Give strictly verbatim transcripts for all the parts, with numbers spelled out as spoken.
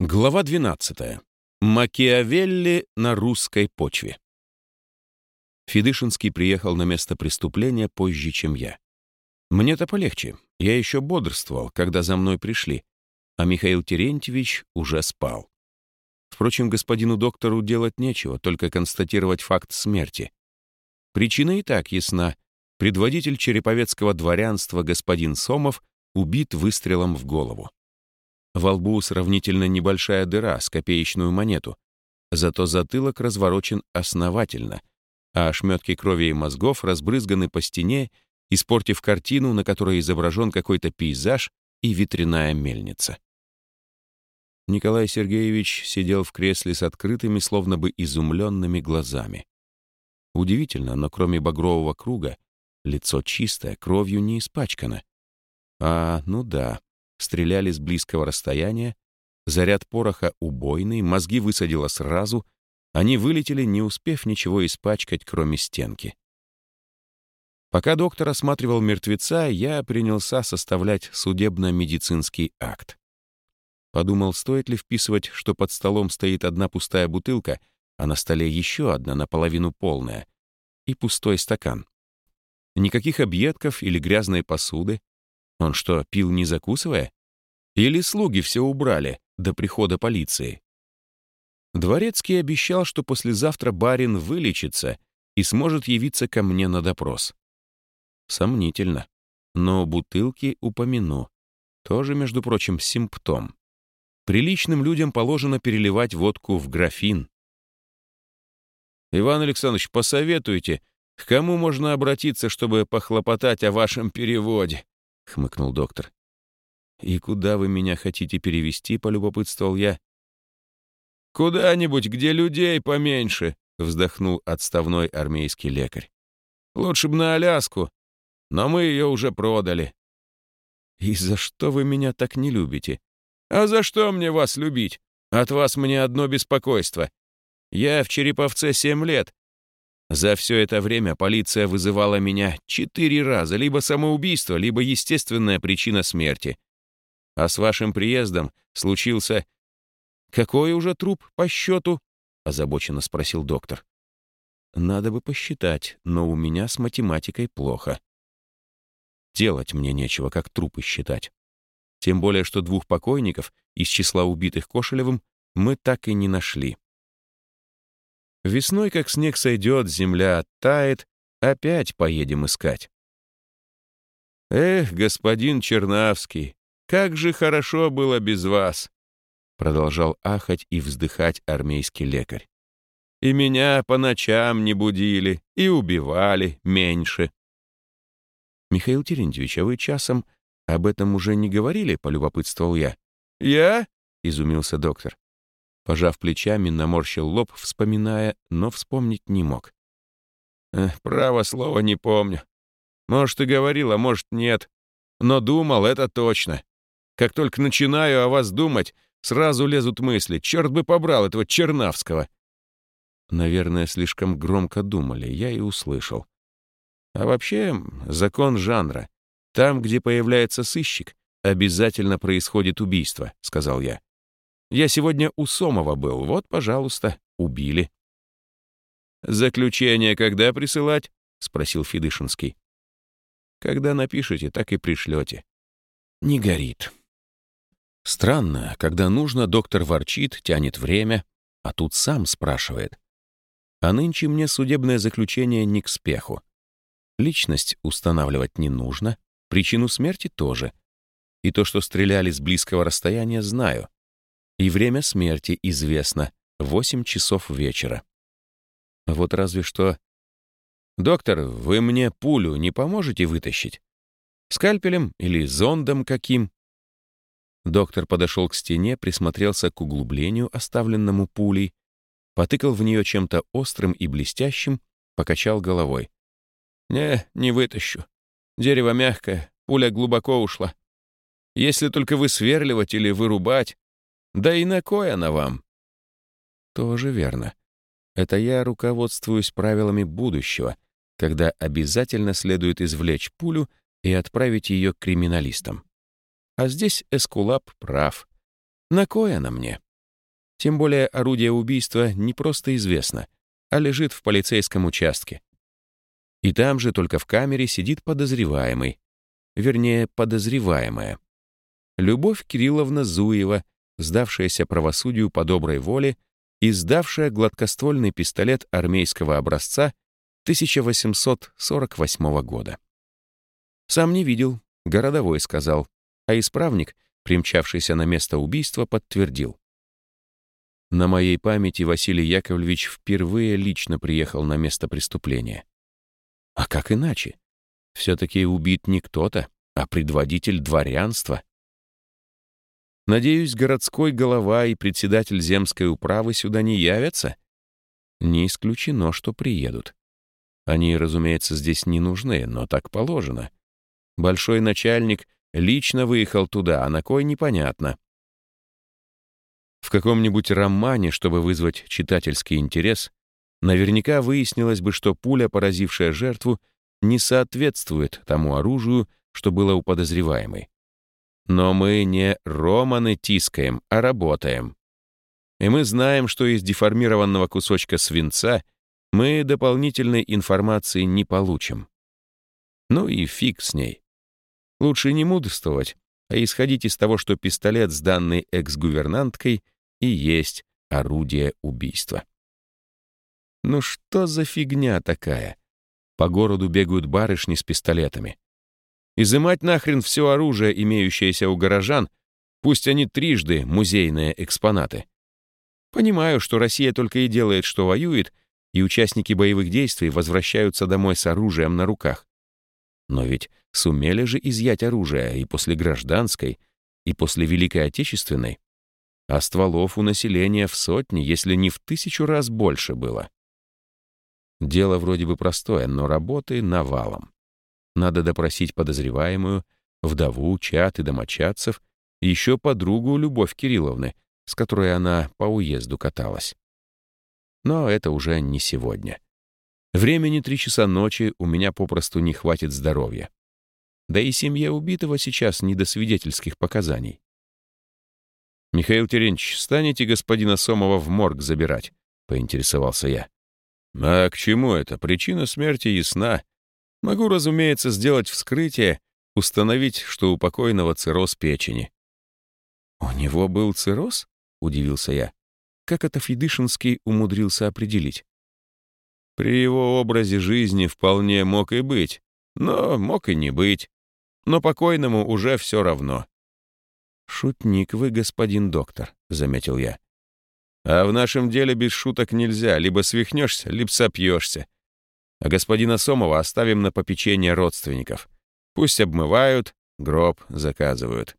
Глава двенадцатая. Макиавелли на русской почве. Федышинский приехал на место преступления позже, чем я. Мне-то полегче. Я еще бодрствовал, когда за мной пришли, а Михаил Терентьевич уже спал. Впрочем, господину доктору делать нечего, только констатировать факт смерти. Причина и так ясна. Предводитель череповецкого дворянства господин Сомов убит выстрелом в голову. Во лбу сравнительно небольшая дыра с копеечную монету, зато затылок разворочен основательно, а ошметки крови и мозгов разбрызганы по стене, испортив картину, на которой изображен какой-то пейзаж и ветряная мельница. Николай Сергеевич сидел в кресле с открытыми, словно бы изумленными глазами. Удивительно, но кроме багрового круга, лицо чистое, кровью не испачкано. А, ну да. Стреляли с близкого расстояния, заряд пороха убойный, мозги высадило сразу, они вылетели, не успев ничего испачкать, кроме стенки. Пока доктор осматривал мертвеца, я принялся составлять судебно-медицинский акт. Подумал, стоит ли вписывать, что под столом стоит одна пустая бутылка, а на столе еще одна, наполовину полная, и пустой стакан. Никаких объедков или грязной посуды. Он что, пил не закусывая? Или слуги все убрали до прихода полиции? Дворецкий обещал, что послезавтра барин вылечится и сможет явиться ко мне на допрос. Сомнительно. Но бутылки упомяну. Тоже, между прочим, симптом. Приличным людям положено переливать водку в графин. «Иван Александрович, посоветуйте, к кому можно обратиться, чтобы похлопотать о вашем переводе?» — хмыкнул доктор. «И куда вы меня хотите перевести?» — полюбопытствовал я. «Куда-нибудь, где людей поменьше», — вздохнул отставной армейский лекарь. «Лучше бы на Аляску, но мы ее уже продали». «И за что вы меня так не любите?» «А за что мне вас любить? От вас мне одно беспокойство. Я в Череповце семь лет. За все это время полиция вызывала меня четыре раза, либо самоубийство, либо естественная причина смерти. А с вашим приездом случился... «Какой уже труп по счету?» — озабоченно спросил доктор. «Надо бы посчитать, но у меня с математикой плохо. Делать мне нечего, как трупы считать. Тем более, что двух покойников из числа убитых Кошелевым мы так и не нашли. Весной, как снег сойдет, земля оттает, опять поедем искать». «Эх, господин Чернавский, как же хорошо было без вас!» Продолжал ахать и вздыхать армейский лекарь. «И меня по ночам не будили, и убивали меньше». «Михаил Терентьевич, а вы часом об этом уже не говорили?» — полюбопытствовал я. «Я?» — изумился доктор. Пожав плечами, наморщил лоб, вспоминая, но вспомнить не мог. Эх, «Право слово не помню. Может, и говорил, а может, нет. Но думал, это точно. Как только начинаю о вас думать, сразу лезут мысли. Черт бы побрал этого Чернавского». Наверное, слишком громко думали, я и услышал. А вообще, закон жанра. Там, где появляется сыщик, обязательно происходит убийство, сказал я. Я сегодня у Сомова был, вот, пожалуйста, убили. «Заключение когда присылать?» — спросил Федышинский. «Когда напишете, так и пришлете». Не горит. Странно, когда нужно, доктор ворчит, тянет время, а тут сам спрашивает. А нынче мне судебное заключение не к спеху. Личность устанавливать не нужно, причину смерти тоже. И то, что стреляли с близкого расстояния, знаю. И время смерти известно — восемь часов вечера. Вот разве что... «Доктор, вы мне пулю не поможете вытащить? Скальпелем или зондом каким?» Доктор подошел к стене, присмотрелся к углублению, оставленному пулей, потыкал в нее чем-то острым и блестящим, покачал головой. «Не, не вытащу. Дерево мягкое, пуля глубоко ушла. Если только высверливать или вырубать. Да и на кой она вам?» Тоже верно. Это я руководствуюсь правилами будущего, когда обязательно следует извлечь пулю и отправить ее к криминалистам. А здесь Эскулап прав. На кой она мне? Тем более орудие убийства не просто известно, а лежит в полицейском участке. И там же, только в камере, сидит подозреваемый. Вернее, подозреваемая. Любовь Кирилловна Зуева, сдавшаяся правосудию по доброй воле и сдавшая гладкоствольный пистолет армейского образца тысяча восемьсот сорок восьмого года. Сам не видел, городовой сказал, а исправник, примчавшийся на место убийства, подтвердил. На моей памяти Василий Яковлевич впервые лично приехал на место преступления. А как иначе? Все-таки убит не кто-то, а предводитель дворянства. Надеюсь, городской голова и председатель земской управы сюда не явятся? Не исключено, что приедут. Они, разумеется, здесь не нужны, но так положено. Большой начальник лично выехал туда, а на кой непонятно. В каком-нибудь романе, чтобы вызвать читательский интерес, наверняка выяснилось бы, что пуля, поразившая жертву, не соответствует тому оружию, что было у подозреваемой. Но мы не романы тискаем, а работаем. И мы знаем, что из деформированного кусочка свинца мы дополнительной информации не получим. Ну и фиг с ней. Лучше не мудрствовать, а исходить из того, что пистолет, сданный экс-гувернанткой, и есть орудие убийства. Ну что за фигня такая? По городу бегают барышни с пистолетами. Изымать нахрен все оружие, имеющееся у горожан, пусть они трижды музейные экспонаты. Понимаю, что Россия только и делает, что воюет, и участники боевых действий возвращаются домой с оружием на руках. Но ведь сумели же изъять оружие и после гражданской, и после Великой Отечественной, а стволов у населения в сотни, если не в тысячу раз больше было. Дело вроде бы простое, но работы навалом. Надо допросить подозреваемую, вдову, чад и домочадцев, и еще подругу Любовь Кирилловны, с которой она по уезду каталась. Но это уже не сегодня. Времени три часа ночи у меня попросту не хватит здоровья. Да и семье убитого сейчас не до свидетельских показаний. «Михаил Терентьевич, станете господина Сомова в морг забирать?» — поинтересовался я. «А к чему это? Причина смерти ясна. Могу, разумеется, сделать вскрытие, установить, что у покойного цирроз печени». «У него был цирроз?» — удивился я. «Как это Федышинский умудрился определить?» «При его образе жизни вполне мог и быть, но мог и не быть. Но покойному уже все равно». «Шутник вы, господин доктор», — заметил я. «А в нашем деле без шуток нельзя, либо свихнешься, либо сопьешься. А господина Сомова оставим на попечение родственников. Пусть обмывают, гроб заказывают».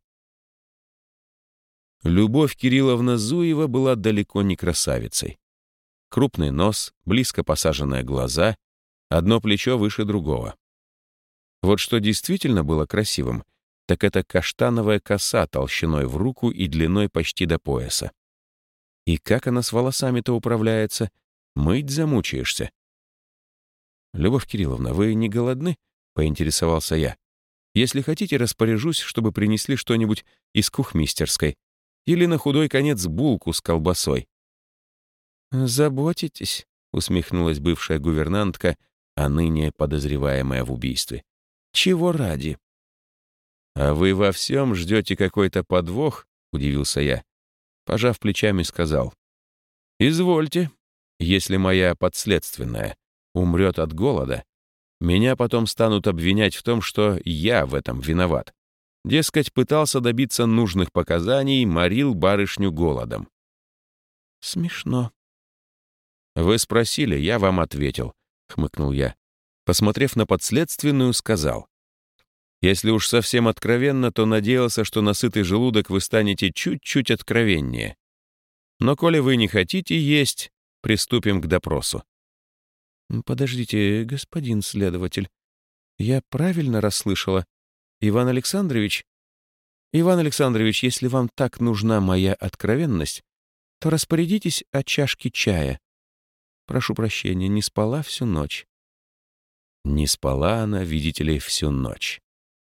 Любовь Кирилловна Зуева была далеко не красавицей. Крупный нос, близко посаженные глаза, одно плечо выше другого. Вот что действительно было красивым, так это каштановая коса толщиной в руку и длиной почти до пояса. И как она с волосами-то управляется, мыть замучаешься. «Любовь Кирилловна, вы не голодны?» — поинтересовался я. «Если хотите, распоряжусь, чтобы принесли что-нибудь из кухмистерской или на худой конец булку с колбасой». «Заботитесь», — усмехнулась бывшая гувернантка, а ныне подозреваемая в убийстве. «Чего ради?» «А вы во всем ждете какой-то подвох?» — удивился я. Пожав плечами, сказал. «Извольте. Если моя подследственная умрет от голода, меня потом станут обвинять в том, что я в этом виноват. Дескать, пытался добиться нужных показаний, морил барышню голодом». «Смешно». «Вы спросили, я вам ответил», — хмыкнул я. Посмотрев на подследственную, сказал. «Если уж совсем откровенно, то надеялся, что на сытый желудок вы станете чуть-чуть откровеннее. Но коли вы не хотите есть, приступим к допросу». «Подождите, господин следователь, я правильно расслышала? Иван Александрович? Иван Александрович, если вам так нужна моя откровенность, то распорядитесь о чашке чая. Прошу прощения, не спала всю ночь». Не спала она, видите ли, всю ночь.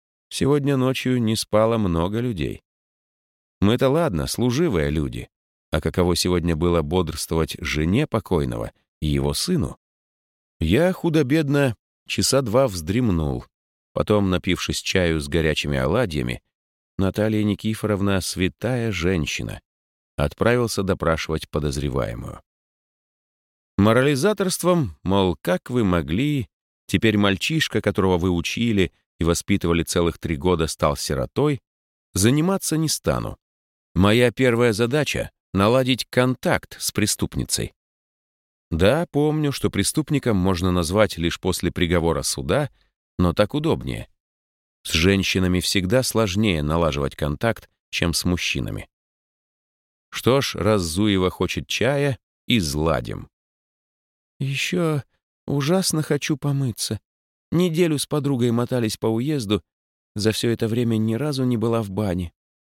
Сегодня ночью не спало много людей. Мы-то ладно, служивые люди. а каково сегодня было бодрствовать жене покойного и его сыну, я худо-бедно часа два вздремнул. Потом, напившись чаю с горячими оладьями, Наталья Никифоровна, святая женщина, отправился допрашивать подозреваемую. Морализаторством, мол, как вы могли, теперь мальчишка, которого вы учили и воспитывали целых три года, стал сиротой, заниматься не стану. Моя первая задача — наладить контакт с преступницей. Да, помню, что преступником можно назвать лишь после приговора суда, но так удобнее. С женщинами всегда сложнее налаживать контакт, чем с мужчинами. Что ж, раз Зуева хочет чая, изладим. Еще ужасно хочу помыться. Неделю с подругой мотались по уезду, за все это время ни разу не была в бане.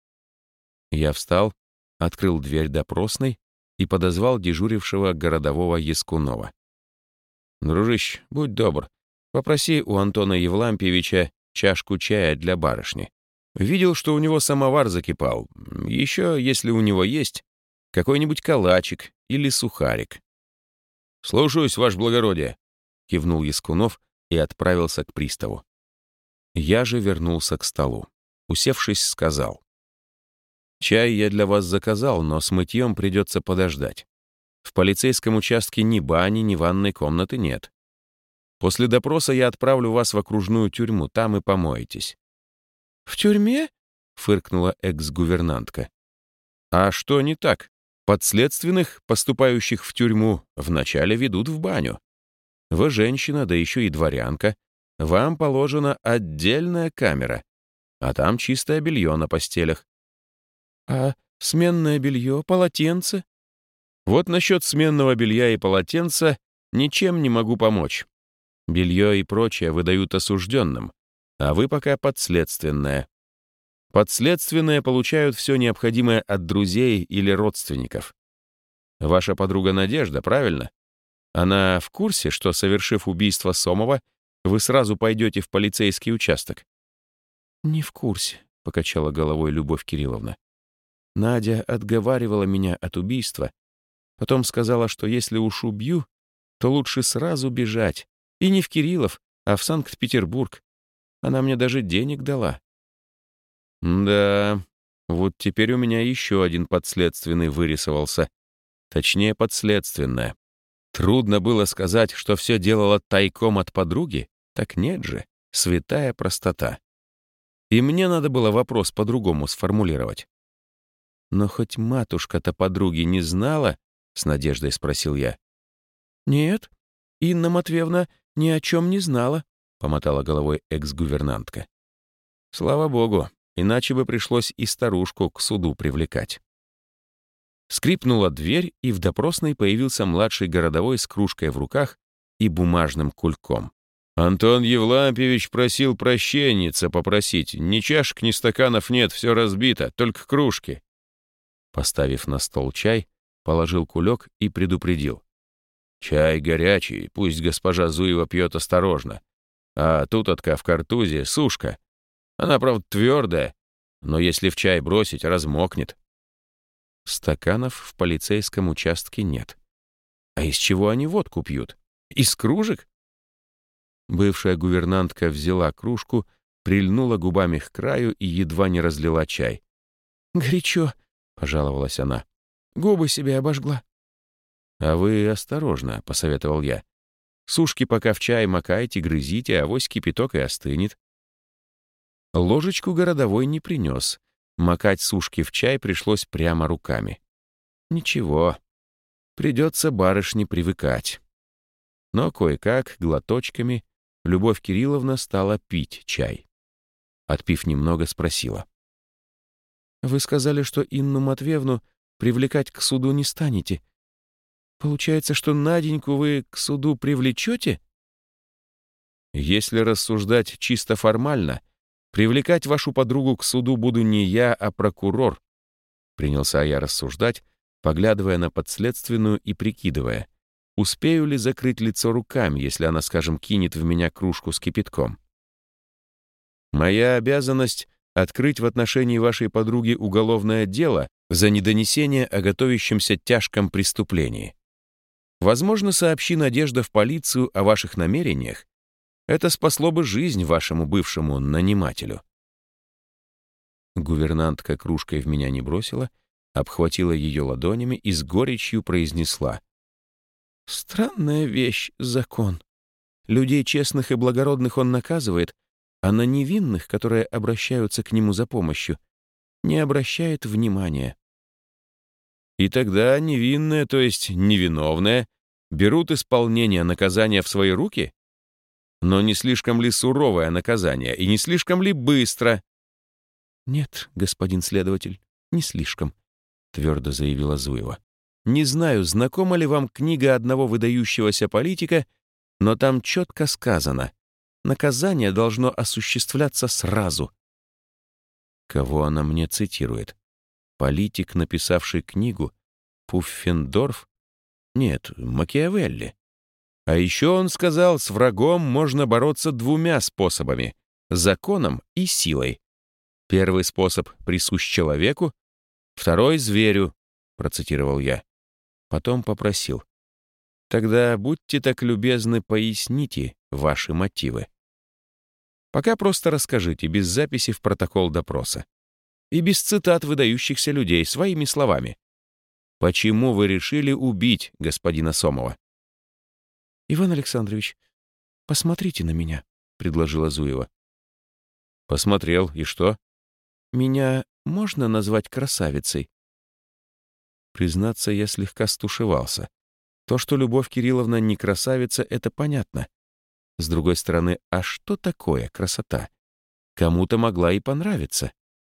Я встал, открыл дверь допросной и подозвал дежурившего городового Яскунова. «Дружище, будь добр, попроси у Антона Евлампьевича чашку чая для барышни. Видел, что у него самовар закипал. Еще, если у него есть, какой-нибудь калачик или сухарик». «Слушаюсь, ваше благородие», — кивнул Яскунов и отправился к приставу. Я же вернулся к столу. Усевшись, сказал: «Чай я для вас заказал, но с мытьем придется подождать. В полицейском участке ни бани, ни ванной комнаты нет. После допроса я отправлю вас в окружную тюрьму, там и помоетесь». «В тюрьме?» — фыркнула экс-гувернантка. «А что не так? Подследственных, поступающих в тюрьму, вначале ведут в баню. Вы женщина, да еще и дворянка. Вам положена отдельная камера, а там чистое белье на постелях». «А сменное белье, полотенце?» «Вот насчет сменного белья и полотенца ничем не могу помочь. Белье и прочее выдают осужденным, а вы пока подследственная. Подследственные получают все необходимое от друзей или родственников. Ваша подруга Надежда, правильно? Она в курсе, что, совершив убийство Сомова, вы сразу пойдете в полицейский участок?» «Не в курсе», — покачала головой Любовь Кирилловна. «Надя отговаривала меня от убийства, потом сказала, что если уж убью, то лучше сразу бежать. И не в Кириллов, а в Санкт-Петербург. Она мне даже денег дала». «Да, вот теперь у меня еще один подследственный вырисовался. Точнее, подследственная. Трудно было сказать, что все делала тайком от подруги. Так нет же, святая простота. И мне надо было вопрос по-другому сформулировать. «Но хоть матушка-то подруги не знала?» — с надеждой спросил я. «Нет, Инна Матвеевна ни о чем не знала», — помотала головой экс-гувернантка. «Слава богу, иначе бы пришлось и старушку к суду привлекать». Скрипнула дверь, и в допросной появился младший городовой с кружкой в руках и бумажным кульком. «Антон Евлампьевич просил прощенница попросить. Ни чашек, ни стаканов нет, все разбито, только кружки». Поставив на стол чай, положил кулек и предупредил: «Чай горячий, пусть госпожа Зуева пьет осторожно. А тутотка в картузе сушка. Она, правда, твердая, но если в чай бросить, размокнет». Стаканов в полицейском участке нет. А из чего они водку пьют? Из кружек? Бывшая гувернантка взяла кружку, прильнула губами к краю и едва не разлила чай. «Горячо», — пожаловалась она. «Губы себе обожгла». «А вы осторожно», — посоветовал я. «Сушки пока в чай макайте, грызите, авось кипяток и остынет». Ложечку городовой не принес. Макать сушки в чай пришлось прямо руками. Ничего, придется барышне привыкать. Но кое-как, глоточками, Любовь Кирилловна стала пить чай. Отпив немного, спросила: «Вы сказали, что Инну Матвеевну привлекать к суду не станете. Получается, что Наденьку вы к суду привлечете?» «Если рассуждать чисто формально, привлекать вашу подругу к суду буду не я, а прокурор», — принялся я рассуждать, поглядывая на подследственную и прикидывая, успею ли закрыть лицо руками, если она, скажем, кинет в меня кружку с кипятком. «Моя обязанность — открыть в отношении вашей подруги уголовное дело за недонесение о готовящемся тяжком преступлении. Возможно, сообщи Надежда в полицию о ваших намерениях, это спасло бы жизнь вашему бывшему нанимателю. Гувернантка кружкой в меня не бросила, обхватила ее ладонями и с горечью произнесла: «Странная вещь — закон. Людей честных и благородных он наказывает, а на невинных, которые обращаются к нему за помощью, не обращает внимания». И тогда невинные, то есть невиновные, берут исполнение наказания в свои руки? Но не слишком ли суровое наказание и не слишком ли быстро? «Нет, господин следователь, не слишком», — твердо заявила Зуева. «Не знаю, знакома ли вам книга одного выдающегося политика, но там четко сказано, наказание должно осуществляться сразу». Кого она мне цитирует? Политик, написавший книгу? Пуффендорф? Нет, Макиавелли. А еще он сказал, с врагом можно бороться двумя способами — законом и силой. Первый способ присущ человеку, второй — зверю, процитировал я. Потом попросил: тогда будьте так любезны, поясните ваши мотивы. Пока просто расскажите, без записи в протокол допроса. И без цитат выдающихся людей, своими словами. Почему вы решили убить господина Сомова? «Иван Александрович, посмотрите на меня», — предложила Зуева. «Посмотрел, и что?» «Меня можно назвать красавицей?» Признаться, я слегка стушевался. То, что Любовь Кирилловна не красавица, это понятно. С другой стороны, а что такое красота? Кому-то могла и понравиться.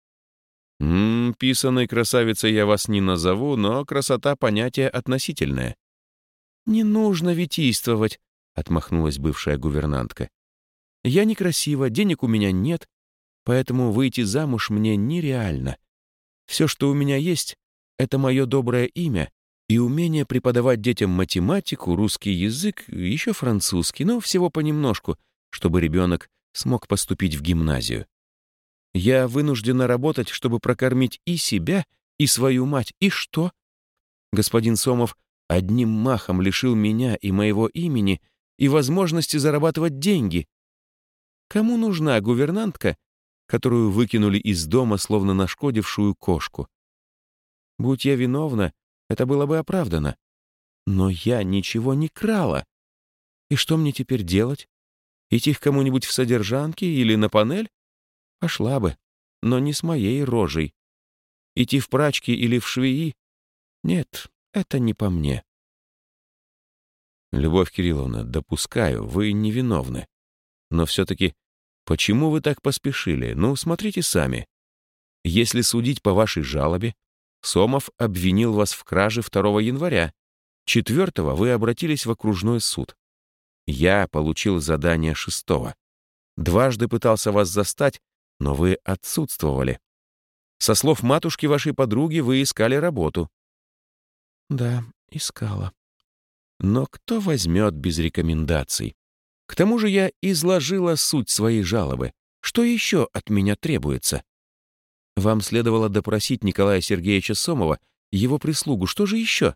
«М-м, писаной красавицей я вас не назову, но красота — понятие относительное». «Не нужно витийствовать», — отмахнулась бывшая гувернантка. «Я некрасива, денег у меня нет, поэтому выйти замуж мне нереально. Все, что у меня есть, — это мое доброе имя и умение преподавать детям математику, русский язык, еще французский, но всего понемножку, чтобы ребенок смог поступить в гимназию. Я вынуждена работать, чтобы прокормить и себя, и свою мать. И что? Господин Сомов одним махом лишил меня и моего имени и возможности зарабатывать деньги. Кому нужна гувернантка, которую выкинули из дома, словно нашкодившую кошку? Будь я виновна, это было бы оправдано. Но я ничего не крала. И что мне теперь делать? Идти к кому-нибудь в содержанки или на панель? Пошла бы, но не с моей рожей. Идти в прачки или в швеи? Нет, это не по мне. Любовь Кирилловна, допускаю, вы невиновны. Но все-таки почему вы так поспешили? Ну, смотрите сами. Если судить по вашей жалобе, Сомов обвинил вас в краже второго января. четвёртого вы обратились в окружной суд. Я получил задание шестого. Дважды пытался вас застать, но вы отсутствовали. Со слов матушки вашей подруги, вы искали работу. Да, искала. Но кто возьмет без рекомендаций? К тому же я изложила суть своей жалобы. Что еще от меня требуется? Вам следовало допросить Николая Сергеевича Сомова, его прислугу. Что же еще?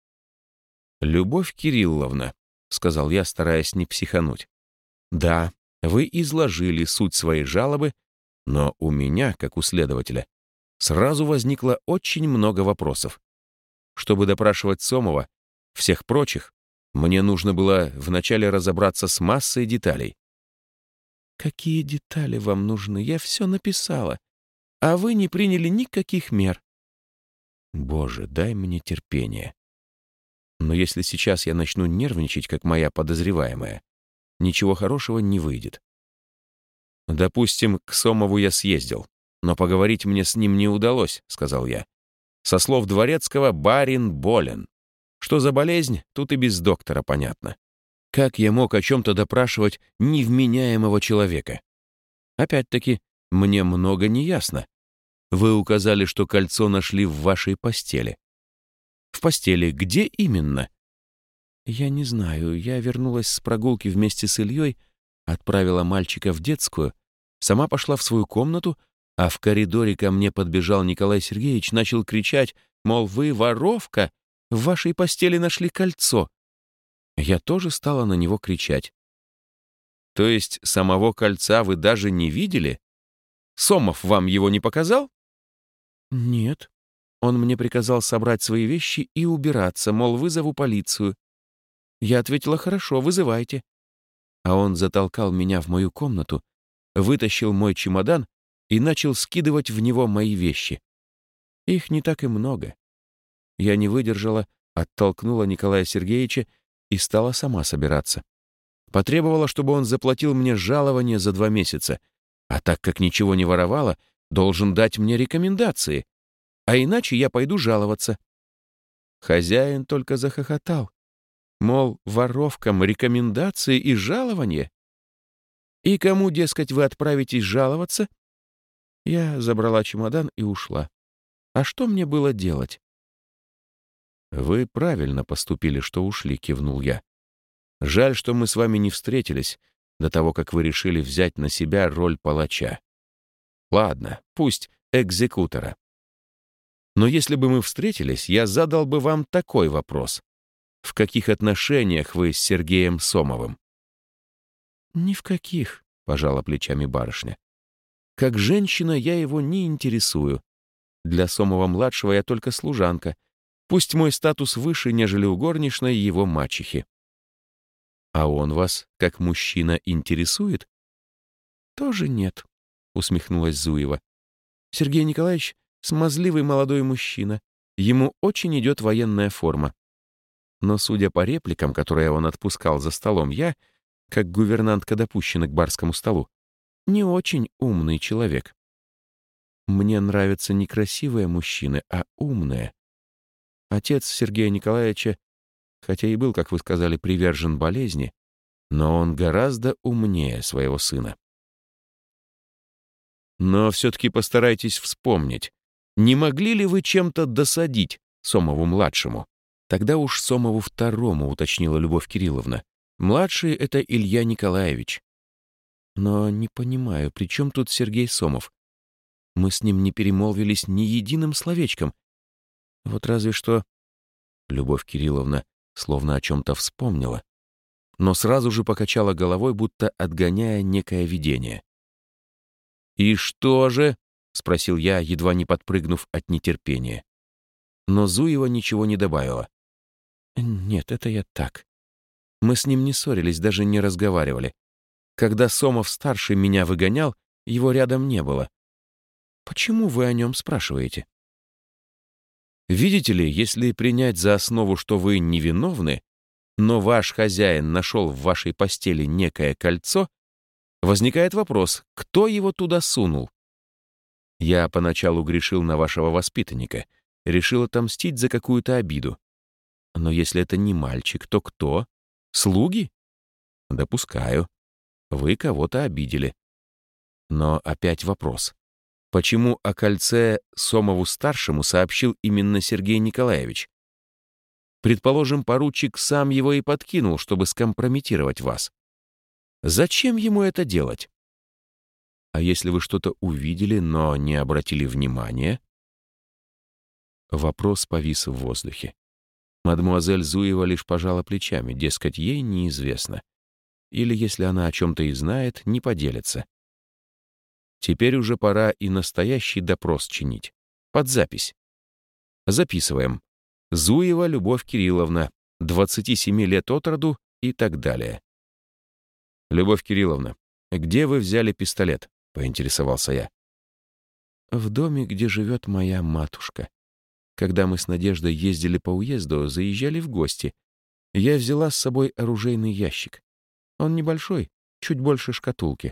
«Любовь Кирилловна», — сказал я, стараясь не психануть. «Да, вы изложили суть своей жалобы, но у меня, как у следователя, сразу возникло очень много вопросов. Чтобы допрашивать Сомова, всех прочих, мне нужно было вначале разобраться с массой деталей». «Какие детали вам нужны? Я все написала. А вы не приняли никаких мер». «Боже, дай мне терпение. Но если сейчас я начну нервничать, как моя подозреваемая, ничего хорошего не выйдет. Допустим, к Сомову я съездил, но поговорить мне с ним не удалось», — сказал я. «Со слов Дворецкого, барин болен. Что за болезнь, тут и без доктора понятно. Как я мог о чем-то допрашивать невменяемого человека? Опять-таки, мне много не ясно. Вы указали, что кольцо нашли в вашей постели. В постели где именно?» «Я не знаю. Я вернулась с прогулки вместе с Ильей, отправила мальчика в детскую, сама пошла в свою комнату, А в коридоре ко мне подбежал Николай Сергеевич, начал кричать, мол, вы воровка, в вашей постели нашли кольцо. Я тоже стала на него кричать. То есть самого кольца вы даже не видели? Сомов вам его не показал? Нет. Он мне приказал собрать свои вещи и убираться, мол, вызову полицию. Я ответила, хорошо, вызывайте. А он затолкал меня в мою комнату, вытащил мой чемодан и начал скидывать в него мои вещи. Их не так и много. Я не выдержала, оттолкнула Николая Сергеевича и стала сама собираться. Потребовала, чтобы он заплатил мне жалование за два месяца, а так как ничего не воровала, должен дать мне рекомендации, а иначе я пойду жаловаться. Хозяин только захохотал. Мол, воровкам рекомендации и жалования? И кому, дескать, вы отправитесь жаловаться? Я забрала чемодан и ушла. А что мне было делать? «Вы правильно поступили, что ушли», — кивнул я. «Жаль, что мы с вами не встретились до того, как вы решили взять на себя роль палача. Ладно, пусть экзекутора. Но если бы мы встретились, я задал бы вам такой вопрос. В каких отношениях вы с Сергеем Сомовым?» «Ни в каких», — пожала плечами барышня. «Как женщина я его не интересую. Для Сомова-младшего я только служанка. Пусть мой статус выше, нежели у горничной его мачехи». «А он вас, как мужчина, интересует?» «Тоже нет», — усмехнулась Зуева. «Сергей Николаевич — смазливый молодой мужчина. Ему очень идет военная форма. Но, судя по репликам, которые он отпускал за столом, я, как гувернантка допущена к барскому столу, не очень умный человек. Мне нравятся не красивые мужчины, а умные. Отец Сергея Николаевича, хотя и был, как вы сказали, привержен болезни, но он гораздо умнее своего сына. Но все-таки постарайтесь вспомнить, не могли ли вы чем-то досадить Сомову-младшему? Тогда уж Сомову второму, уточнила Любовь Кирилловна. Младший — это Илья Николаевич. Но не понимаю, при чем тут Сергей Сомов? Мы с ним не перемолвились ни единым словечком. Вот разве что... Любовь Кирилловна словно о чем-то вспомнила, но сразу же покачала головой, будто отгоняя некое видение. «И что же?» — спросил я, едва не подпрыгнув от нетерпения. Но Зуева ничего не добавила. «Нет, это я так. Мы с ним не ссорились, даже не разговаривали. Когда Сомов-старший меня выгонял, его рядом не было. Почему вы о нем спрашиваете?» «Видите ли, если принять за основу, что вы невиновны, но ваш хозяин нашел в вашей постели некое кольцо, возникает вопрос, кто его туда сунул? Я поначалу грешил на вашего воспитанника, решил отомстить за какую-то обиду. Но если это не мальчик, то кто? Слуги? Допускаю. Вы кого-то обидели. Но опять вопрос. Почему о кольце Сомову-старшему сообщил именно Сергей Николаевич? Предположим, поручик сам его и подкинул, чтобы скомпрометировать вас. Зачем ему это делать? А если вы что-то увидели, но не обратили внимания? Вопрос повис в воздухе. Мадемуазель Зуева лишь пожала плечами, дескать, ей неизвестно. Или, если она о чем-то и знает, не поделится. Теперь уже пора и настоящий допрос чинить. Под запись. Записываем. Зуева Любовь Кирилловна, двадцати семи лет от роду и так далее. «Любовь Кирилловна, где вы взяли пистолет?» — поинтересовался я. «В доме, где живет моя матушка. Когда мы с Надеждой ездили по уезду, заезжали в гости. Я взяла с собой оружейный ящик. Он небольшой, чуть больше шкатулки».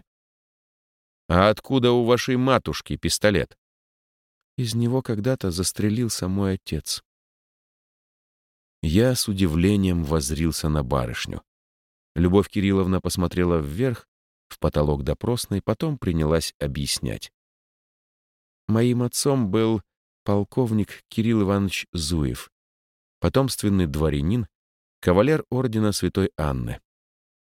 «А откуда у вашей матушки пистолет?» «Из него когда-то застрелился мой отец». Я с удивлением воззрился на барышню. Любовь Кирилловна посмотрела вверх, в потолок допросной, потом принялась объяснять. Моим отцом был полковник Кирилл Иванович Зуев, потомственный дворянин, кавалер ордена Святой Анны.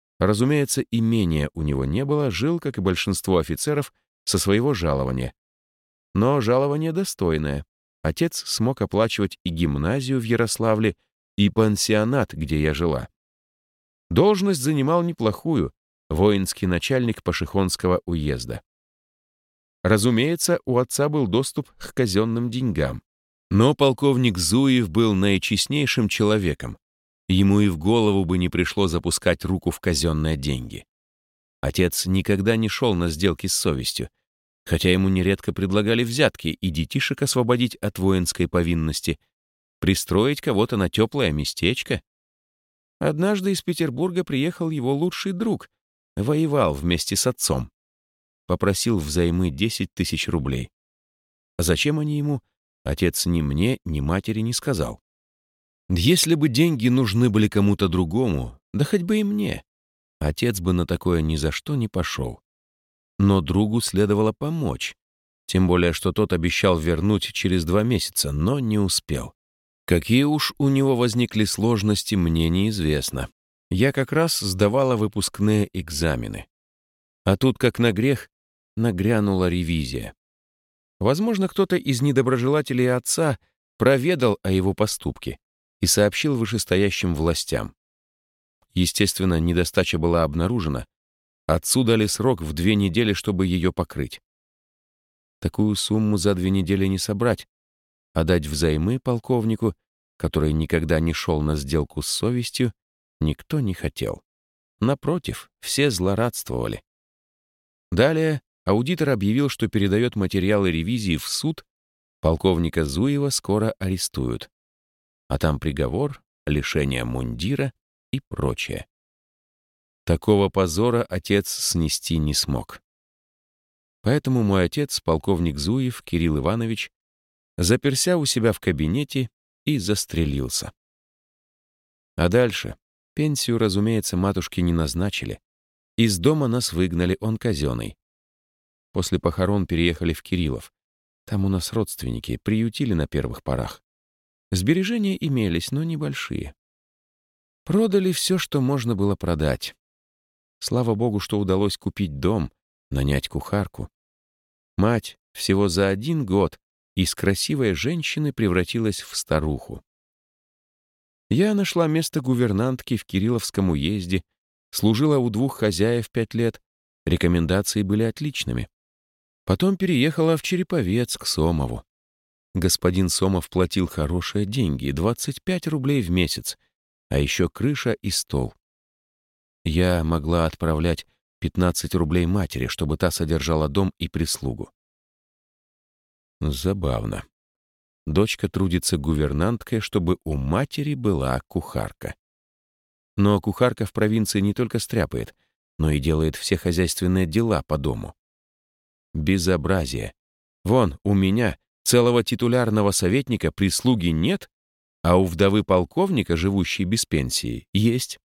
Разумеется, имения у него не было, жил, как и большинство офицеров, со своего жалования. но жалование достойное. Отец смог оплачивать и гимназию в Ярославле, и пансионат, где я жила. Должность занимал неплохую — воинский начальник Пашихонского уезда. Разумеется, у отца был доступ к казенным деньгам. Но полковник Зуев был наичестнейшим человеком. Ему и в голову бы не пришло запускать руку в казенные деньги. Отец никогда не шел на сделки с совестью, хотя ему нередко предлагали взятки и детишек освободить от воинской повинности, пристроить кого-то на теплое местечко. Однажды из Петербурга приехал его лучший друг, воевал вместе с отцом. Попросил взаймы десять тысяч рублей. А зачем они ему, отец ни мне, ни матери не сказал. Если бы деньги нужны были кому-то другому, да хоть бы и мне, отец бы на такое ни за что не пошел. Но другу следовало помочь, тем более что тот обещал вернуть через два месяца, но не успел. Какие уж у него возникли сложности, мне неизвестно. Я как раз сдавала выпускные экзамены. А тут, как на грех, нагрянула ревизия. Возможно, кто-то из недоброжелателей отца проведал о его поступке и сообщил вышестоящим властям. Естественно, недостача была обнаружена. Отцу дали срок в две недели, чтобы ее покрыть. Такую сумму за две недели не собрать, а дать взаймы полковнику, который никогда не шел на сделку с совестью, никто не хотел. Напротив, все злорадствовали. Далее аудитор объявил, что передает материалы ревизии в суд, полковника Зуева скоро арестуют. А там приговор, лишение мундира и прочее. Такого позора отец снести не смог. Поэтому мой отец, полковник Зуев Кирилл Иванович, заперся у себя в кабинете и застрелился. А дальше пенсию, разумеется, матушке не назначили. Из дома нас выгнали, он казенный. После похорон переехали в Кириллов. Там у нас родственники, приютили на первых порах. Сбережения имелись, но небольшие. Продали все, что можно было продать. Слава богу, что удалось купить дом, нанять кухарку. Мать всего за один год из красивой женщины превратилась в старуху. Я нашла место гувернантки в Кирилловском уезде, служила у двух хозяев пять лет, рекомендации были отличными. Потом переехала в Череповец к Сомову. Господин Сомов платил хорошие деньги, двадцать пять рублей в месяц, а еще крыша и стол. Я могла отправлять пятнадцать рублей матери, чтобы та содержала дом и прислугу. Забавно. Дочка трудится гувернанткой, чтобы у матери была кухарка. Но кухарка в провинции не только стряпает, но и делает все хозяйственные дела по дому. Безобразие. Вон, у меня целого титулярного советника прислуги нет, а у вдовы полковника, живущей без пенсии, есть.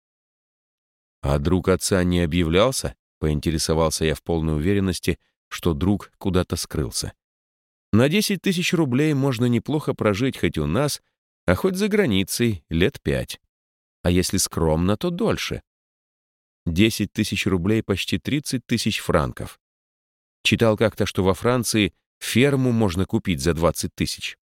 А друг отца не объявлялся? Поинтересовался я в полной уверенности, что друг куда-то скрылся. На десять тысяч рублей можно неплохо прожить хоть у нас, а хоть за границей лет пять. А если скромно, то дольше. десять тысяч рублей — почти тридцать тысяч франков. Читал как-то, что во Франции ферму можно купить за двадцать тысяч.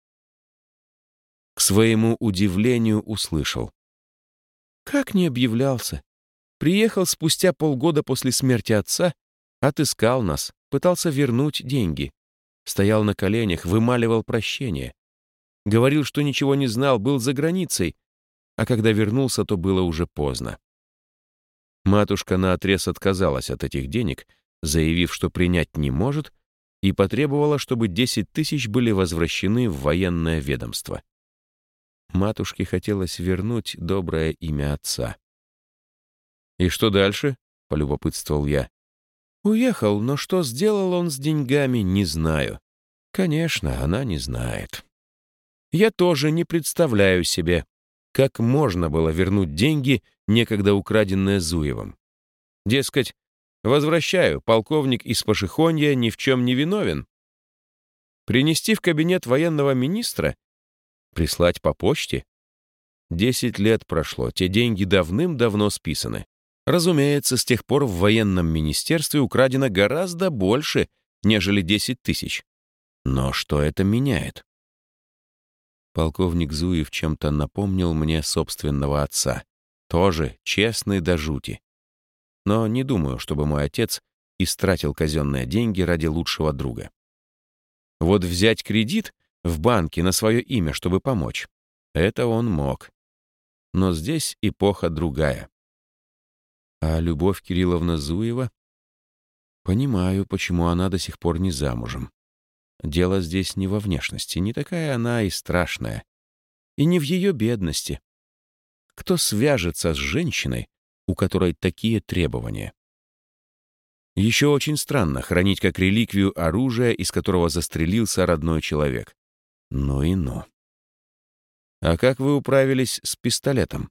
К своему удивлению услышал. Как не объявлялся? Приехал спустя полгода после смерти отца, отыскал нас, пытался вернуть деньги. Стоял на коленях, вымаливал прощение. Говорил, что ничего не знал, был за границей, а когда вернулся, то было уже поздно. Матушка наотрез отказалась от этих денег, заявив, что принять не может, и потребовала, чтобы десять тысяч были возвращены в военное ведомство. Матушке хотелось вернуть доброе имя отца. «И что дальше?» — полюбопытствовал я. «Уехал, но что сделал он с деньгами, не знаю. Конечно, она не знает. Я тоже не представляю себе, как можно было вернуть деньги, некогда украденные Зуевым. Дескать, возвращаю, полковник из Пашихонья ни в чем не виновен. Принести в кабинет военного министра? Прислать по почте? Десять лет прошло, те деньги давным-давно списаны. Разумеется, с тех пор в военном министерстве украдено гораздо больше, нежели десять тысяч. Но что это меняет? Полковник Зуев чем-то напомнил мне собственного отца. Тоже честный до жути. Но не думаю, чтобы мой отец истратил казенные деньги ради лучшего друга. Вот взять кредит в банке на свое имя, чтобы помочь, это он мог. Но здесь эпоха другая. А Любовь Кирилловна Зуева? Понимаю, почему она до сих пор не замужем. Дело здесь не во внешности, не такая она и страшная. И не в ее бедности. Кто свяжется с женщиной, у которой такие требования? Еще очень странно хранить как реликвию оружие, из которого застрелился родной человек. Ну и ну. А как вы управились с пистолетом?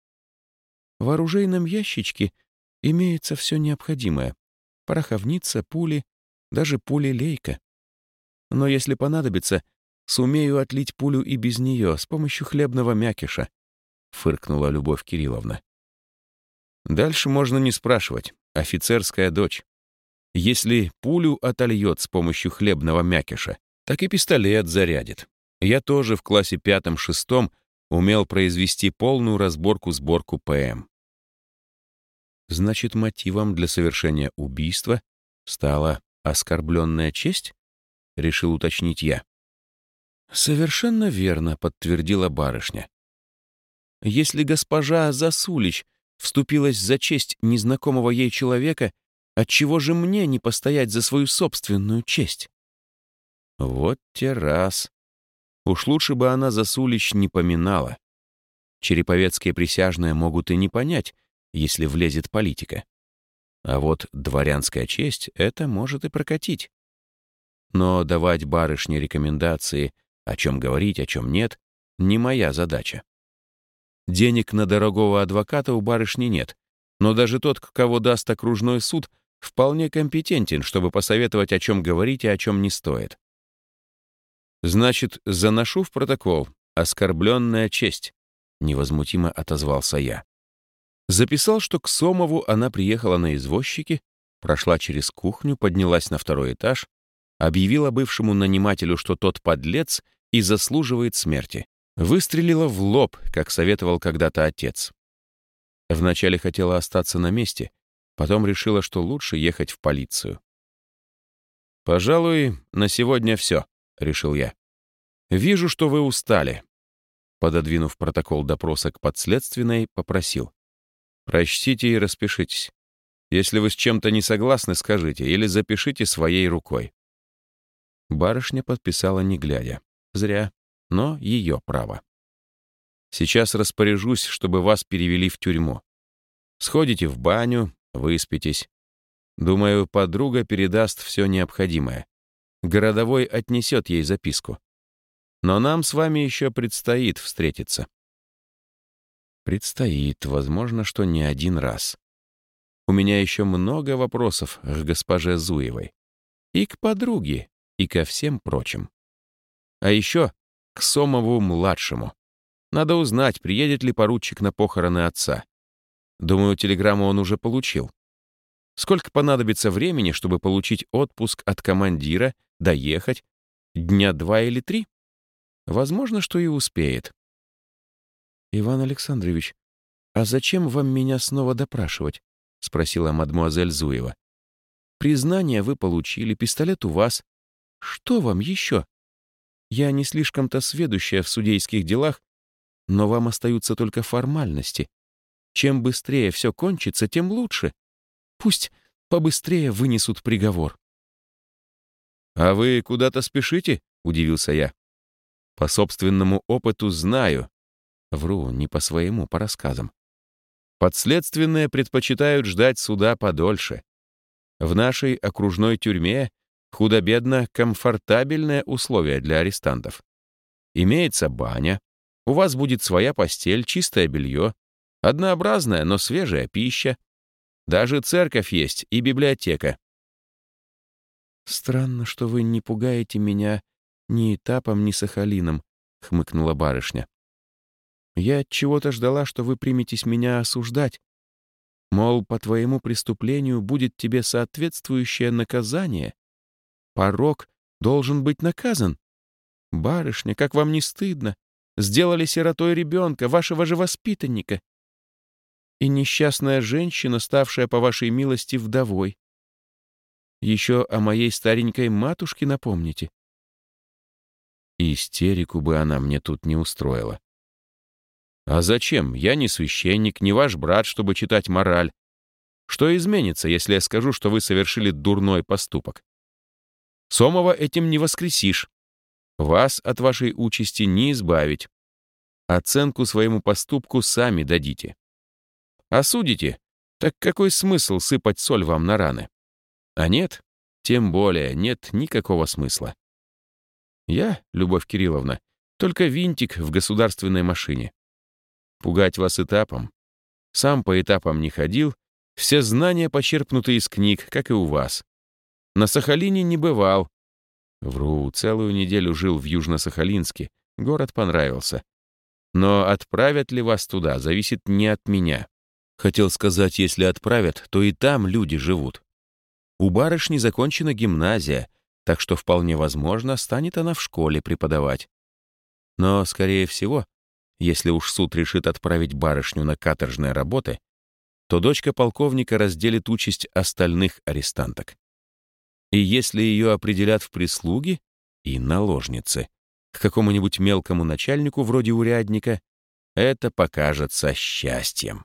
В оружейном ящичке имеется все необходимое. Пороховница, пули, даже пули-лейка. Но если понадобится, сумею отлить пулю и без нее, с помощью хлебного мякиша, — фыркнула Любовь Кирилловна. Дальше можно не спрашивать. Офицерская дочь. Если пулю отольет с помощью хлебного мякиша, так и пистолет зарядит. Я тоже в классе пятом-шестом умел произвести полную разборку-сборку ПМ. Значит, мотивом для совершения убийства стала оскорбленная честь? Решил уточнить я. Совершенно верно, подтвердила барышня. Если госпожа Засулич вступилась за честь незнакомого ей человека, отчего же мне не постоять за свою собственную честь? Вот те раз. Уж лучше бы она Засулич не поминала. Череповецкие присяжные могут и не понять, если влезет политика. А вот дворянская честь — это может и прокатить. Но давать барышне рекомендации, о чем говорить, о чем нет, не моя задача. Денег на дорогого адвоката у барышни нет, но даже тот, кого даст окружной суд, вполне компетентен, чтобы посоветовать, о чем говорить и о чем не стоит. Значит, заношу в протокол «Оскорбленная честь», — невозмутимо отозвался я. Записал, что к Сомову она приехала на извозчике, прошла через кухню, поднялась на второй этаж, объявила бывшему нанимателю, что тот подлец и заслуживает смерти. Выстрелила в лоб, как советовал когда-то отец. Вначале хотела остаться на месте, потом решила, что лучше ехать в полицию. «Пожалуй, на сегодня все», — решил я. «Вижу, что вы устали». Пододвинув протокол допроса к подследственной, попросил. «Прочтите и распишитесь. Если вы с чем-то не согласны, скажите или запишите своей рукой». Барышня подписала не глядя. Зря, но ее право. «Сейчас распоряжусь, чтобы вас перевели в тюрьму. Сходите в баню, выспитесь. Думаю, подруга передаст все необходимое. Городовой отнесет ей записку. Но нам с вами еще предстоит встретиться». Предстоит, возможно, что не один раз. У меня еще много вопросов к госпоже Зуевой. И к подруге, и ко всем прочим. А еще к Сомову-младшему. Надо узнать, приедет ли поручик на похороны отца. Думаю, телеграмму он уже получил. Сколько понадобится времени, чтобы получить отпуск от командира, доехать? Дня два или три? Возможно, что и успеет. «Иван Александрович, а зачем вам меня снова допрашивать?» — спросила мадмуазель Зуева. «Признание вы получили, пистолет у вас. Что вам еще? Я не слишком-то сведущая в судейских делах, но вам остаются только формальности. Чем быстрее все кончится, тем лучше. Пусть побыстрее вынесут приговор». «А вы куда-то спешите?» — удивился я. «По собственному опыту знаю». Вру, не по своему, по рассказам. Подследственные предпочитают ждать суда подольше. В нашей окружной тюрьме худо-бедно комфортабельные условия для арестантов. Имеется баня, у вас будет своя постель, чистое белье, однообразная, но свежая пища. Даже церковь есть и библиотека. «Странно, что вы не пугаете меня ни этапом, ни Сахалином», — хмыкнула барышня. «Я от чего-то ждала, что вы приметесь меня осуждать. Мол, по твоему преступлению будет тебе соответствующее наказание. Порок должен быть наказан. Барышня, как вам не стыдно? Сделали сиротой ребенка, вашего же воспитанника. И несчастная женщина, ставшая по вашей милости вдовой. Еще о моей старенькой матушке напомните. И истерику бы она мне тут не устроила. А зачем? Я не священник, не ваш брат, чтобы читать мораль. Что изменится, если я скажу, что вы совершили дурной поступок? Сомова этим не воскресишь. Вас от вашей участи не избавить. Оценку своему поступку сами дадите. Осудите, так какой смысл сыпать соль вам на раны? А нет, тем более нет никакого смысла. Я, Любовь Кирилловна, только винтик в государственной машине. Пугать вас этапом? Сам по этапам не ходил, все знания почерпнуты из книг, как и у вас. На Сахалине не бывал. Вру, целую неделю жил в Южно-Сахалинске, город понравился. Но отправят ли вас туда, зависит не от меня. Хотел сказать, если отправят, то и там люди живут. У барышни закончена гимназия, так что вполне возможно, станет она в школе преподавать. Но, скорее всего, если уж суд решит отправить барышню на каторжные работы, то дочка полковника разделит участь остальных арестанток. И если ее определят в прислуги и наложницы к какому-нибудь мелкому начальнику вроде урядника, это покажется счастьем.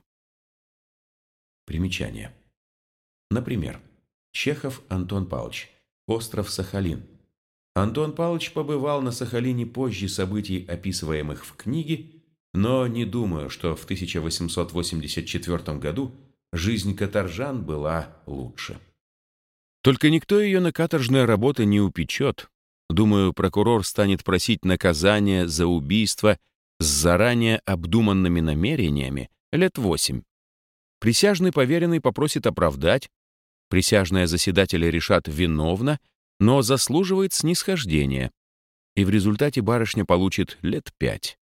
Примечание. Например, Чехов Антон Павлович. Остров Сахалин. Антон Павлович побывал на Сахалине позже событий, описываемых в книге, но не думаю, что в тысяча восемьсот восемьдесят четвёртом году жизнь каторжан была лучше. Только никто ее на каторжные работы не упечет. Думаю, прокурор станет просить наказания за убийство с заранее обдуманными намерениями лет восемь. Присяжный поверенный попросит оправдать, присяжные заседатели решат виновно, но заслуживает снисхождения, и в результате барышня получит лет пять.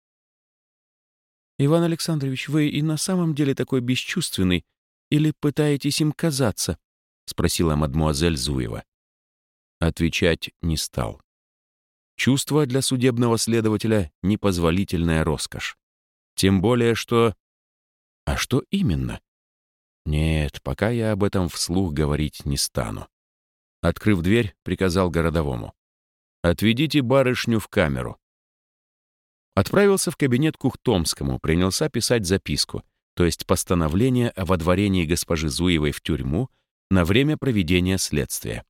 «Иван Александрович, вы и на самом деле такой бесчувственный или пытаетесь им казаться?» — спросила мадмуазель Зуева. Отвечать не стал. Чувство для судебного следователя — непозволительная роскошь. Тем более, что... А что именно? Нет, пока я об этом вслух говорить не стану. Открыв дверь, приказал городовому: «Отведите барышню в камеру». Отправился в кабинет к Ухтомскому, принялся писать записку, то есть постановление о водворении госпожи Зуевой в тюрьму на время проведения следствия.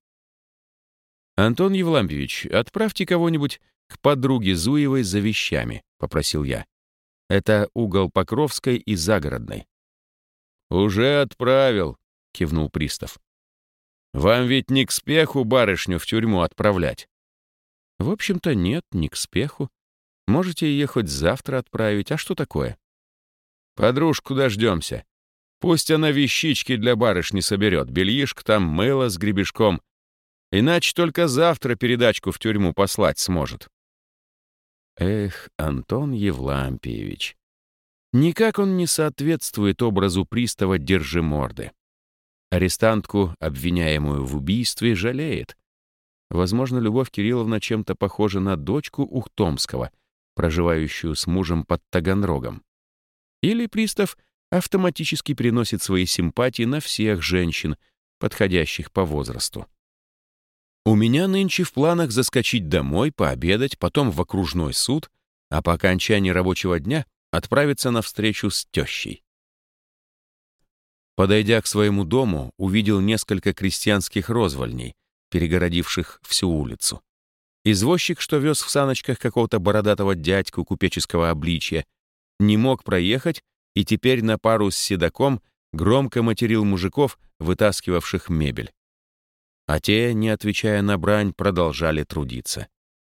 «Антон Евлампьевич, отправьте кого-нибудь к подруге Зуевой за вещами», — попросил я. «Это угол Покровской и Загородной». «Уже отправил», — кивнул пристав. «Вам ведь не к спеху барышню в тюрьму отправлять». «В общем-то, нет, не к спеху. Можете ее хоть завтра отправить, а что такое?» «Подружку дождемся. Пусть она вещички для барышни соберет, бельишко там, мыло с гребешком. Иначе только завтра передачку в тюрьму послать сможет». Эх, Антон Евлампиевич. Никак он не соответствует образу пристава Держиморды. Арестантку, обвиняемую в убийстве, жалеет. Возможно, Любовь Кирилловна чем-то похожа на дочку Ухтомского, проживающую с мужем под Таганрогом. Или пристав автоматически переносит свои симпатии на всех женщин, подходящих по возрасту. У меня нынче в планах заскочить домой, пообедать, потом в окружной суд, а по окончании рабочего дня отправиться на встречу с тещей. Подойдя к своему дому, увидел несколько крестьянских розвольней, перегородивших всю улицу. Извозчик, что вез в саночках какого-то бородатого дядьку купеческого обличья, не мог проехать и теперь на пару с седаком громко материл мужиков, вытаскивавших мебель. А те, не отвечая на брань, продолжали трудиться.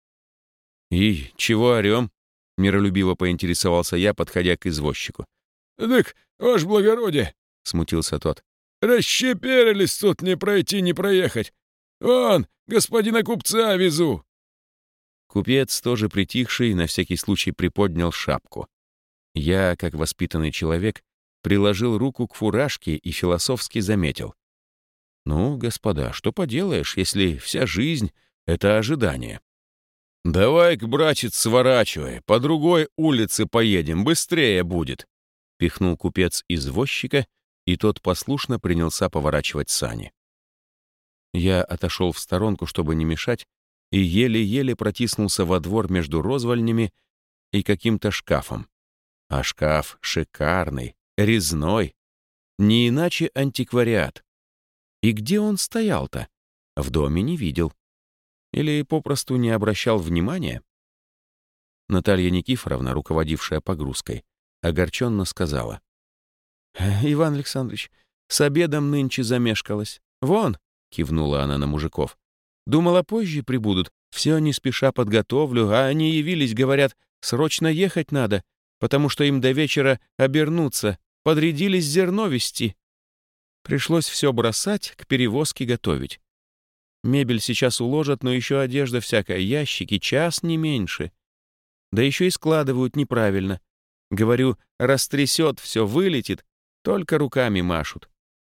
«И чего орем?» — миролюбиво поинтересовался я, подходя к извозчику. «Так, ваше благородие!» — смутился тот. «Расщеперились тут, не пройти, не проехать. Вон, господина купца везу». Купец, тоже притихший, на всякий случай приподнял шапку. Я, как воспитанный человек, приложил руку к фуражке и философски заметил: «Ну, господа, что поделаешь, если вся жизнь это ожидание. «Давай-ка, братец, сворачивай, по другой улице поедем, быстрее будет», — пихнул купец извозчика, и тот послушно принялся поворачивать сани. Я отошел в сторонку, чтобы не мешать, и еле-еле протиснулся во двор между розвальнями и каким-то шкафом. А шкаф шикарный, резной, не иначе антиквариат. И где он стоял-то? В доме не видел. Или попросту не обращал внимания? Наталья Никифоровна, руководившая погрузкой, огорченно сказала: «Иван Александрович, с обедом нынче замешкалась. Вон!» — кивнула она на мужиков. «Думала, позже прибудут. Все не спеша подготовлю, а они явились, говорят, срочно ехать надо, потому что им до вечера обернуться, подрядились зерно везти. Пришлось все бросать, к перевозке готовить. Мебель сейчас уложат, но еще одежда всякая, ящики, час не меньше. Да еще и складывают неправильно. Говорю, растрясет все, вылетит, только руками машут».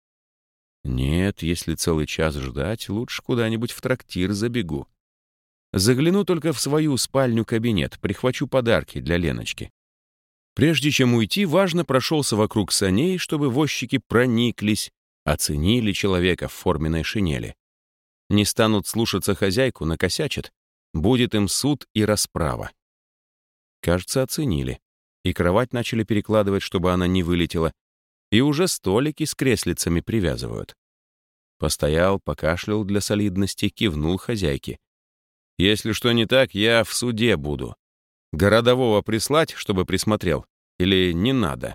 Нет, если целый час ждать, лучше куда-нибудь в трактир забегу. Загляну только в свою спальню-кабинет, прихвачу подарки для Леночки. Прежде чем уйти, важно прошелся вокруг саней, чтобы возчики прониклись, оценили человека в форменной шинели. Не станут слушаться хозяйку, накосячат. Будет им суд и расправа. Кажется, оценили. И кровать начали перекладывать, чтобы она не вылетела. И уже столики с креслицами привязывают. Постоял, покашлял для солидности, кивнул хозяйке. «Если что не так, я в суде буду. Городового прислать, чтобы присмотрел? Или не надо?»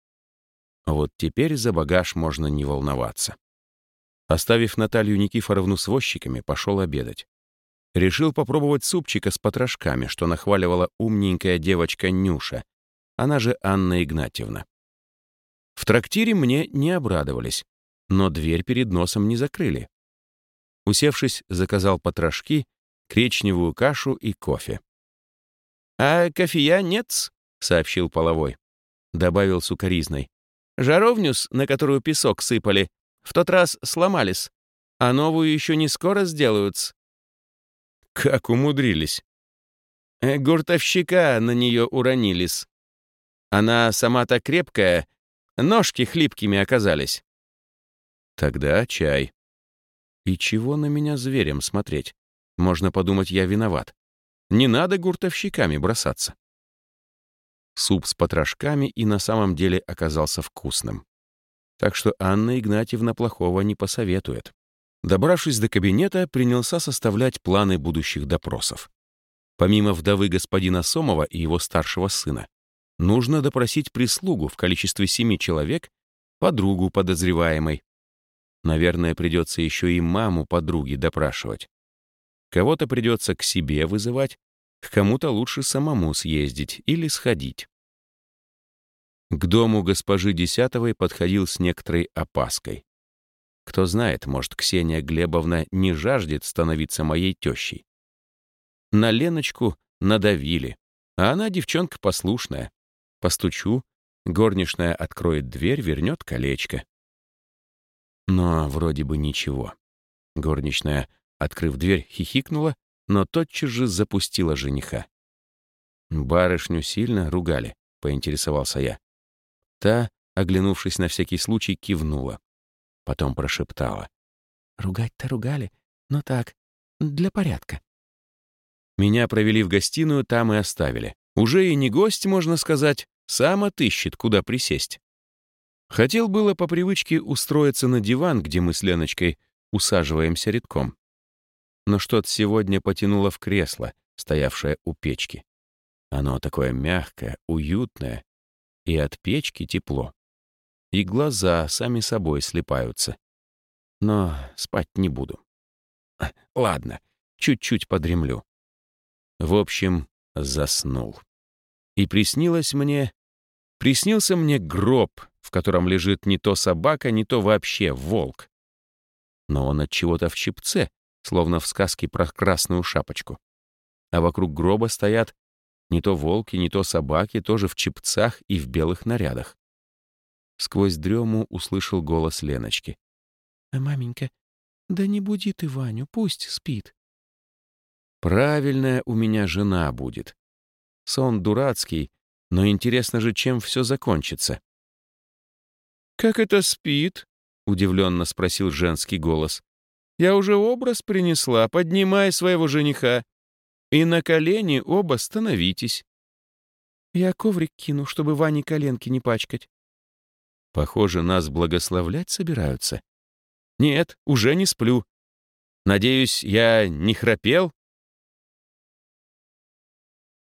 Вот теперь за багаж можно не волноваться. Оставив Наталью Никифоровну с возчиками, пошел обедать. Решил попробовать супчика с потрошками, что нахваливала умненькая девочка Нюша, она же Анна Игнатьевна. В трактире мне не обрадовались, но дверь перед носом не закрыли. Усевшись, заказал потрошки, гречневую кашу и кофе. «А кофея нет-с», — сообщил половой. Добавил сукоризной. «Жаровню-с, на которую песок сыпали, в тот раз сломались, а новую еще не скоро сделают-с». Как умудрились. Э, Гуртовщика на нее уронились. Она сама-то крепкая, ножки хлипкими оказались. Тогда чай. И чего на меня зверем смотреть? Можно подумать, я виноват. Не надо гуртовщиками бросаться. Суп с потрошками и на самом деле оказался вкусным. Так что Анна Игнатьевна плохого не посоветует. Добравшись до кабинета, принялся составлять планы будущих допросов. Помимо вдовы господина Сомова и его старшего сына, нужно допросить прислугу в количестве семи человек, подругу подозреваемой. Наверное, придется еще и маму подруги допрашивать. Кого-то придется к себе вызывать, к кому-то лучше самому съездить или сходить. К дому госпожи Десятовой подходил с некоторой опаской. Кто знает, может, Ксения Глебовна не жаждет становиться моей тещей. На Леночку надавили, а она девчонка послушная. Постучу, горничная откроет дверь, вернет колечко. Но вроде бы ничего. Горничная, открыв дверь, хихикнула, но тотчас же запустила жениха. «Барышню сильно ругали?» — поинтересовался я. Та, оглянувшись на всякий случай, кивнула. Потом прошептала. «Ругать-то ругали, но так, для порядка». Меня провели в гостиную, там и оставили. Уже и не гость, можно сказать, сам отыщет, куда присесть. Хотел было по привычке устроиться на диван, где мы с Леночкой усаживаемся редком. Но что-то сегодня потянуло в кресло, стоявшее у печки. Оно такое мягкое, уютное, и от печки тепло. И глаза сами собой слипаются. Но спать не буду. Ладно, чуть-чуть подремлю. В общем, заснул. И приснилось мне... Приснился мне гроб, в котором лежит не то собака, не то вообще волк. Но он от чего-то в чепце, словно в сказке про красную шапочку. А вокруг гроба стоят не то волки, не то собаки, тоже в чепцах и в белых нарядах. Сквозь дрему услышал голос Леночки. «Маменька, да не буди ты Ваню, пусть спит». Правильная у меня жена будет. Сон дурацкий, но интересно же, чем все закончится. «Как это спит?» — удивленно спросил женский голос. «Я уже образ принесла, поднимай своего жениха. И на колени оба становитесь». «Я коврик кину, чтобы Ване коленки не пачкать». Похоже, нас благословлять собираются. Нет, уже не сплю. Надеюсь, я не храпел?